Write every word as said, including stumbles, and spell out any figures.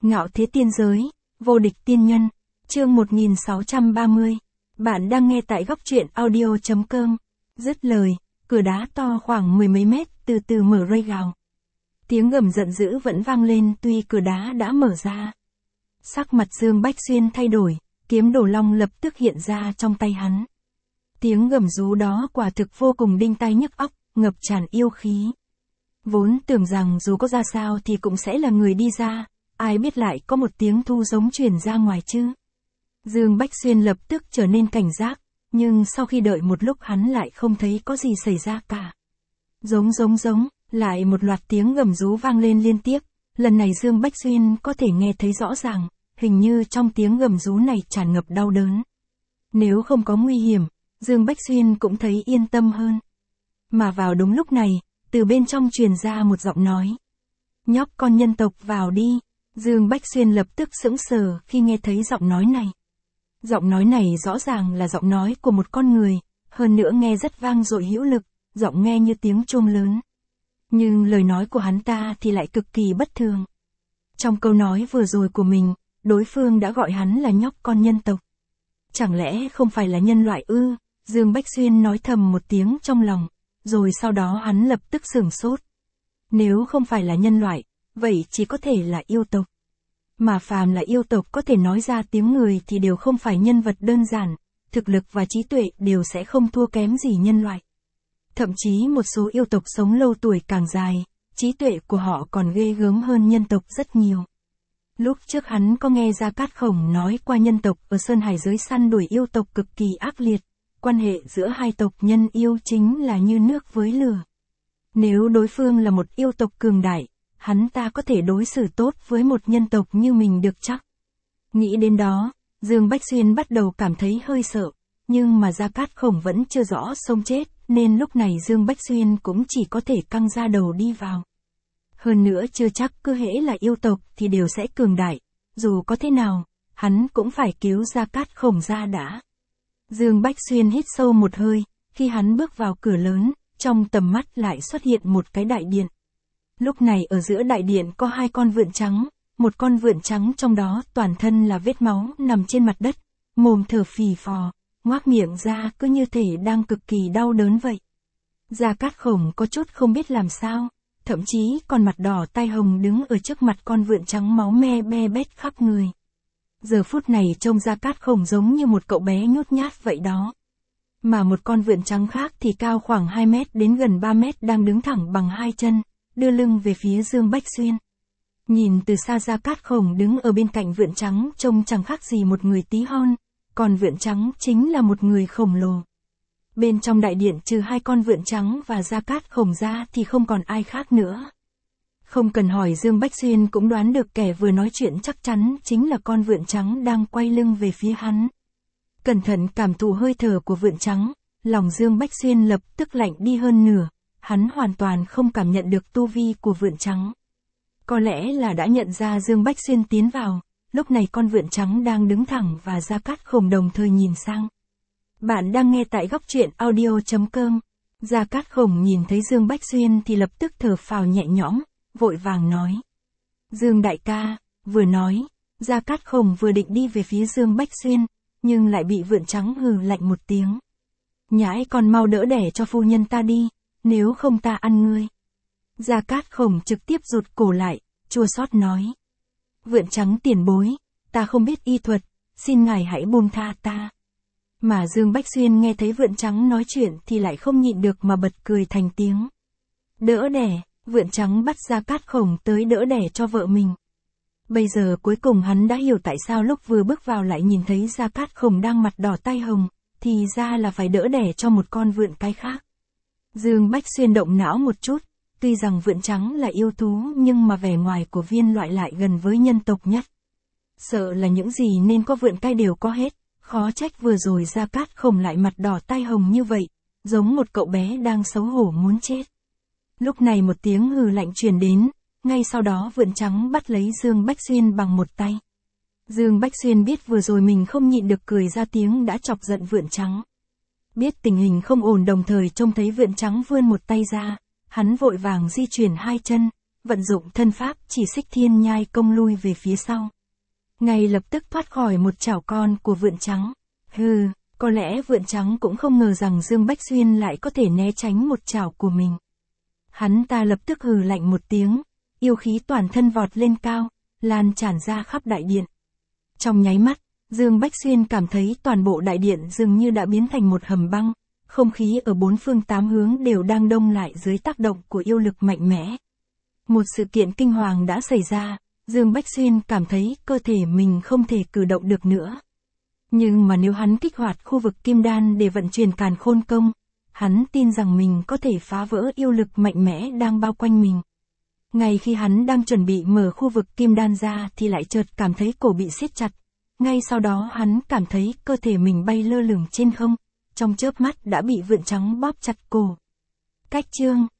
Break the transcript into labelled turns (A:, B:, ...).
A: Ngạo thế tiên giới, vô địch tiên nhân, chương một nghìn sáu trăm ba mươi. Bạn đang nghe tại góc truyện audio.com. Dứt lời, cửa đá to khoảng mười mấy mét từ từ mở rây gào. Tiếng gầm giận dữ vẫn vang lên tuy cửa đá đã mở ra. Sắc mặt Dương Bách Xuyên thay đổi, kiếm đồ long lập tức hiện ra trong tay hắn. Tiếng gầm rú đó quả thực vô cùng đinh tai nhức óc, ngập tràn yêu khí. Vốn tưởng rằng dù có ra sao thì cũng sẽ là người đi ra, ai biết lại có một tiếng thu giống truyền ra ngoài chứ. Dương Bách Xuyên lập tức trở nên cảnh giác, nhưng sau khi đợi một lúc hắn lại không thấy có gì xảy ra cả. Giống giống giống, lại một loạt tiếng gầm rú vang lên liên tiếp, lần này Dương Bách Xuyên có thể nghe thấy rõ ràng, hình như trong tiếng gầm rú này tràn ngập đau đớn. Nếu không có nguy hiểm, Dương Bách Xuyên cũng thấy yên tâm hơn. Mà vào đúng lúc này, từ bên trong truyền ra một giọng nói. Nhóc con nhân tộc vào đi. Dương Bách Xuyên lập tức sững sờ khi nghe thấy giọng nói này. Giọng nói này rõ ràng là giọng nói của một con người, hơn nữa nghe rất vang dội hữu lực, giọng nghe như tiếng chuông lớn. Nhưng lời nói của hắn ta thì lại cực kỳ bất thường. Trong câu nói vừa rồi của mình, đối phương đã gọi hắn là nhóc con nhân tộc. Chẳng lẽ không phải là nhân loại ư? Dương Bách Xuyên nói thầm một tiếng trong lòng, rồi sau đó hắn lập tức sửng sốt. Nếu không phải là nhân loại, vậy chỉ có thể là yêu tộc. Mà phàm là yêu tộc có thể nói ra tiếng người thì đều không phải nhân vật đơn giản, thực lực và trí tuệ đều sẽ không thua kém gì nhân loại. Thậm chí một số yêu tộc sống lâu tuổi càng dài, trí tuệ của họ còn ghê gớm hơn nhân tộc rất nhiều. Lúc trước hắn có nghe Gia Cát Khổng nói qua nhân tộc ở Sơn Hải giới săn đuổi yêu tộc cực kỳ ác liệt, quan hệ giữa hai tộc nhân yêu chính là như nước với lửa. Nếu đối phương là một yêu tộc cường đại, hắn ta có thể đối xử tốt với một nhân tộc như mình được chắc. Nghĩ đến đó, Dương Bách Xuyên bắt đầu cảm thấy hơi sợ, nhưng mà Gia Cát Khổng vẫn chưa rõ sống chết, nên lúc này Dương Bách Xuyên cũng chỉ có thể căng ra đầu đi vào. Hơn nữa chưa chắc cứ hễ là yêu tộc thì đều sẽ cường đại, dù có thế nào, hắn cũng phải cứu Gia Cát Khổng ra đã. Dương Bách Xuyên hít sâu một hơi, khi hắn bước vào cửa lớn, trong tầm mắt lại xuất hiện một cái đại điện. Lúc này ở giữa đại điện có hai con vượn trắng, một con vượn trắng trong đó toàn thân là vết máu nằm trên mặt đất, mồm thở phì phò, ngoác miệng ra cứ như thể đang cực kỳ đau đớn vậy. Gia Cát Khổng có chút không biết làm sao, thậm chí còn mặt đỏ tai hồng đứng ở trước mặt con vượn trắng máu me be bét khắp người. Giờ phút này trông Gia Cát Khổng giống như một cậu bé nhút nhát vậy đó. Mà một con vượn trắng khác thì cao khoảng hai mét đến gần ba mét đang đứng thẳng bằng hai chân, đưa lưng về phía Dương Bách Xuyên. Nhìn từ xa Gia Cát Khổng đứng ở bên cạnh vượn trắng trông chẳng khác gì một người tí hon, còn vượn trắng chính là một người khổng lồ. Bên trong đại điện trừ hai con vượn trắng và Gia Cát Khổng ra thì không còn ai khác nữa. Không cần hỏi Dương Bách Xuyên cũng đoán được kẻ vừa nói chuyện chắc chắn chính là con vượn trắng đang quay lưng về phía hắn. Cẩn thận cảm thụ hơi thở của vượn trắng, lòng Dương Bách Xuyên lập tức lạnh đi hơn nửa, hắn hoàn toàn không cảm nhận được tu vi của vượn trắng. Có lẽ là đã nhận ra Dương Bách Xuyên tiến vào, lúc này con vượn trắng đang đứng thẳng và Gia Cát Khổng đồng thời nhìn sang. Bạn đang nghe tại góc truyện audio.com. Gia Cát Khổng nhìn thấy Dương Bách Xuyên thì lập tức thở phào nhẹ nhõm, vội vàng nói. Dương đại ca, vừa nói, Gia Cát Khổng vừa định đi về phía Dương Bách Xuyên, nhưng lại bị vượn trắng hừ lạnh một tiếng. Nhãi con mau đỡ đẻ cho phu nhân ta đi, nếu không ta ăn ngươi. Gia Cát Khổng trực tiếp rụt cổ lại, chua xót nói. Vượn trắng tiền bối, ta không biết y thuật, xin ngài hãy buông tha ta. Mà Dương Bách Xuyên nghe thấy vượn trắng nói chuyện thì lại không nhịn được mà bật cười thành tiếng. Đỡ đẻ, vượn trắng bắt Gia Cát Khổng tới đỡ đẻ cho vợ mình. Bây giờ cuối cùng hắn đã hiểu tại sao lúc vừa bước vào lại nhìn thấy Gia Cát Khổng đang mặt đỏ tai hồng, thì ra là phải đỡ đẻ cho một con vượn cái khác. Dương Bách Xuyên động não một chút, tuy rằng vượn trắng là yêu thú nhưng mà vẻ ngoài của viên loại lại gần với nhân tộc nhất. Sợ là những gì nên có vượn cai đều có hết, khó trách vừa rồi Gia Cát Khổng lại mặt đỏ tai hồng như vậy, giống một cậu bé đang xấu hổ muốn chết. Lúc này một tiếng hừ lạnh truyền đến, ngay sau đó vượn trắng bắt lấy Dương Bách Xuyên bằng một tay. Dương Bách Xuyên biết vừa rồi mình không nhịn được cười ra tiếng đã chọc giận vượn trắng. Biết tình hình không ổn đồng thời trông thấy vượn trắng vươn một tay ra, hắn vội vàng di chuyển hai chân, vận dụng thân pháp chỉ xích thiên nhai công lui về phía sau. Ngay lập tức thoát khỏi một chảo con của vượn trắng. Hừ, có lẽ vượn trắng cũng không ngờ rằng Dương Bách Xuyên lại có thể né tránh một chảo của mình. Hắn ta lập tức hừ lạnh một tiếng, yêu khí toàn thân vọt lên cao, lan tràn ra khắp đại điện. Trong nháy mắt, Dương Bách Xuyên cảm thấy toàn bộ đại điện dường như đã biến thành một hầm băng, không khí ở bốn phương tám hướng đều đang đông lại dưới tác động của yêu lực mạnh mẽ. Một sự kiện kinh hoàng đã xảy ra, Dương Bách Xuyên cảm thấy cơ thể mình không thể cử động được nữa. Nhưng mà nếu hắn kích hoạt khu vực kim đan để vận chuyển càn khôn công, hắn tin rằng mình có thể phá vỡ yêu lực mạnh mẽ đang bao quanh mình. Ngay khi hắn đang chuẩn bị mở khu vực kim đan ra thì lại chợt cảm thấy cổ bị siết chặt. Ngay sau đó hắn cảm thấy cơ thể mình bay lơ lửng trên không, trong chớp mắt đã bị vượn trắng bóp chặt cổ. Cách chương